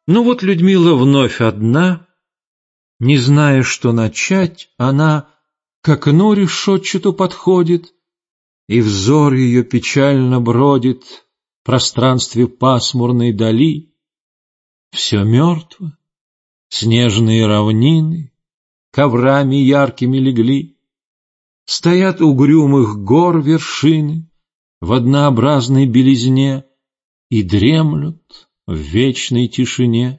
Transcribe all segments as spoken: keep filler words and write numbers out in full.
Ну вот Людмила вновь одна, не зная, что начать, она к окну решетчату подходит, и взор ее печально бродит в пространстве пасмурной дали. Все мертво, снежные равнины коврами яркими легли, стоят угрюмых гор вершины в однообразной белизне и дремлют в вечной тишине.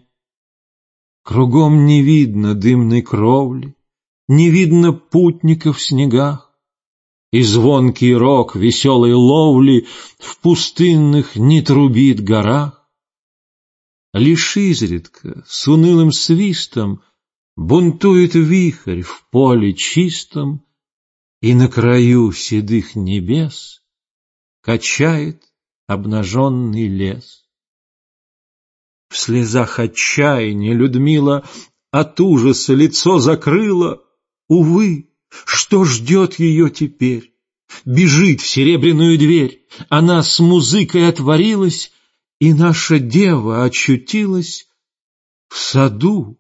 Кругом не видно дымной кровли, не видно путников в снегах, и звонкий рог веселой ловли в пустынных не трубит горах. Лишь изредка с унылым свистом бунтует вихрь в поле чистом, и на краю седых небес качает обнаженный лес. В слезах отчаяния Людмила от ужаса лицо закрыла. Увы, что ждет ее теперь? Бежит в серебряную дверь. Она с музыкой отворилась, и наша дева очутилась в саду.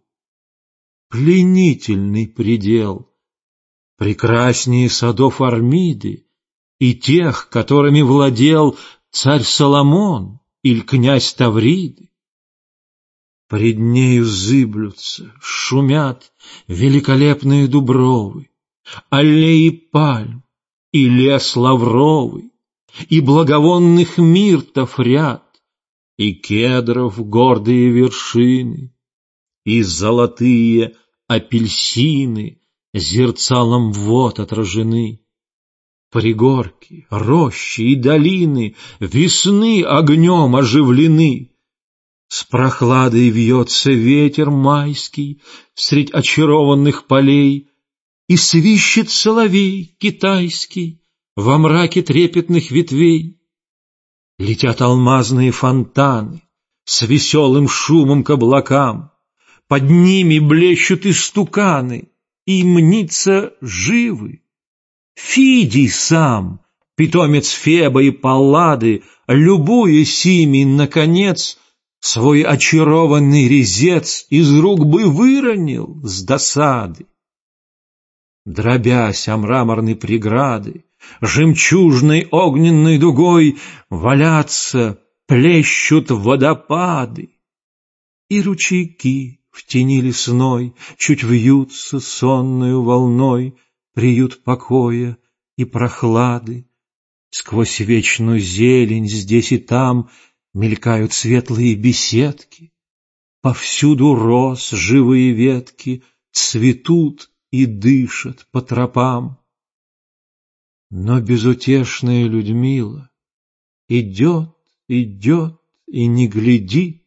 Пленительный предел, прекраснее садов Армиды и тех, которыми владел царь Соломон или князь Тавриды. Пред нею зыблются, шумят великолепные дубровы, аллеи пальм и лес лавровый, и благовонных миртов ряд, и кедров гордые вершины, и золотые апельсины зерцалом вод отражены. Пригорки, рощи и долины весны огнем оживлены. С прохладой вьется ветер майский средь очарованных полей, и свищет соловей китайский во мраке трепетных ветвей. Летят алмазные фонтаны с веселым шумом к облакам, под ними блещут истуканы, и мнится живы. Фидий сам, питомец Феба и Паллады, любуясь ими, наконец, свой очарованный резец из рук бы выронил с досады. Дробясь о мраморной преграды, жемчужной огненной дугой валятся, плещут водопады, и ручейки в тени лесной чуть вьются сонною волной, приют покоя и прохлады. Сквозь вечную зелень здесь и там мелькают светлые беседки, повсюду роз живые ветки цветут и дышат по тропам. Но безутешная Людмила идет, идет и не глядит.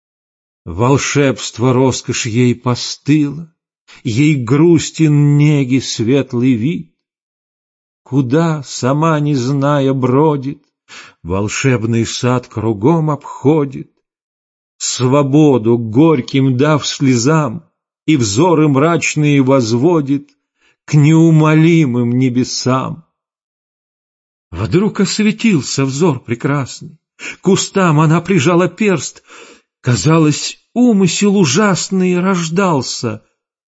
Волшебство роскошь ей постыло, ей грустен неги светлый вид. Куда, сама не зная, бродит, волшебный сад кругом обходит, свободу горьким дав слезам, и взоры мрачные возводит к неумолимым небесам. Вдруг осветился взор прекрасный, к устам она прижала перст, казалось, умысел ужасный рождался,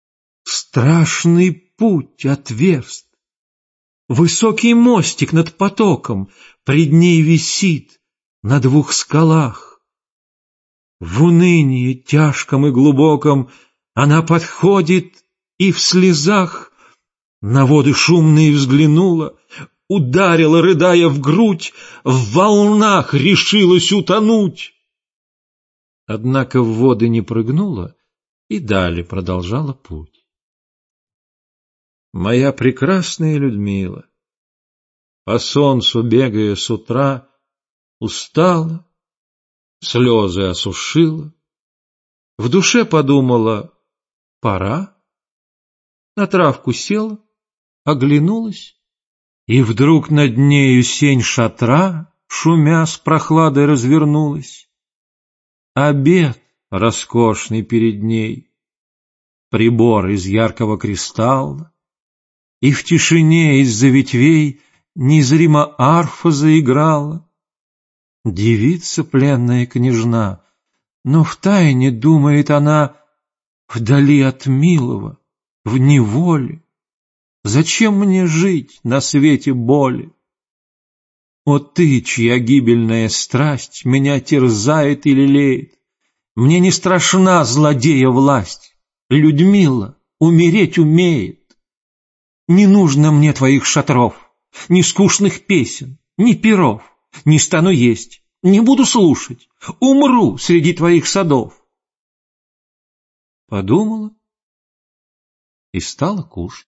страшный путь отверст. Высокий мостик над потоком пред ней висит на двух скалах. В унынии тяжком и глубоком она подходит и в слезах на воды шумные взглянула, ударила, рыдая, в грудь, в волнах решилась утонуть. Однако в воды не прыгнула и далее продолжала путь. Моя прекрасная Людмила, по солнцу бегая с утра, устала, слезы осушила, в душе подумала: пора. На травку села, оглянулась, и вдруг над нею сень шатра, шумя с прохладой, развернулась. Обед роскошный перед ней, прибор из яркого кристалла, и в тишине из-за ветвей незримо арфа заиграла. Девица пленная княжна Но втайне думает она, вдали от милого, в неволе. Зачем мне жить на свете боли? О ты, чья гибельная страсть меня терзает и лелеет, мне не страшна злодея власть, Людмила умереть умеет. Не нужно мне твоих шатров, ни скучных песен, ни пиров, не стану есть, не буду слушать, умру среди твоих садов. Подумала и стала кушать.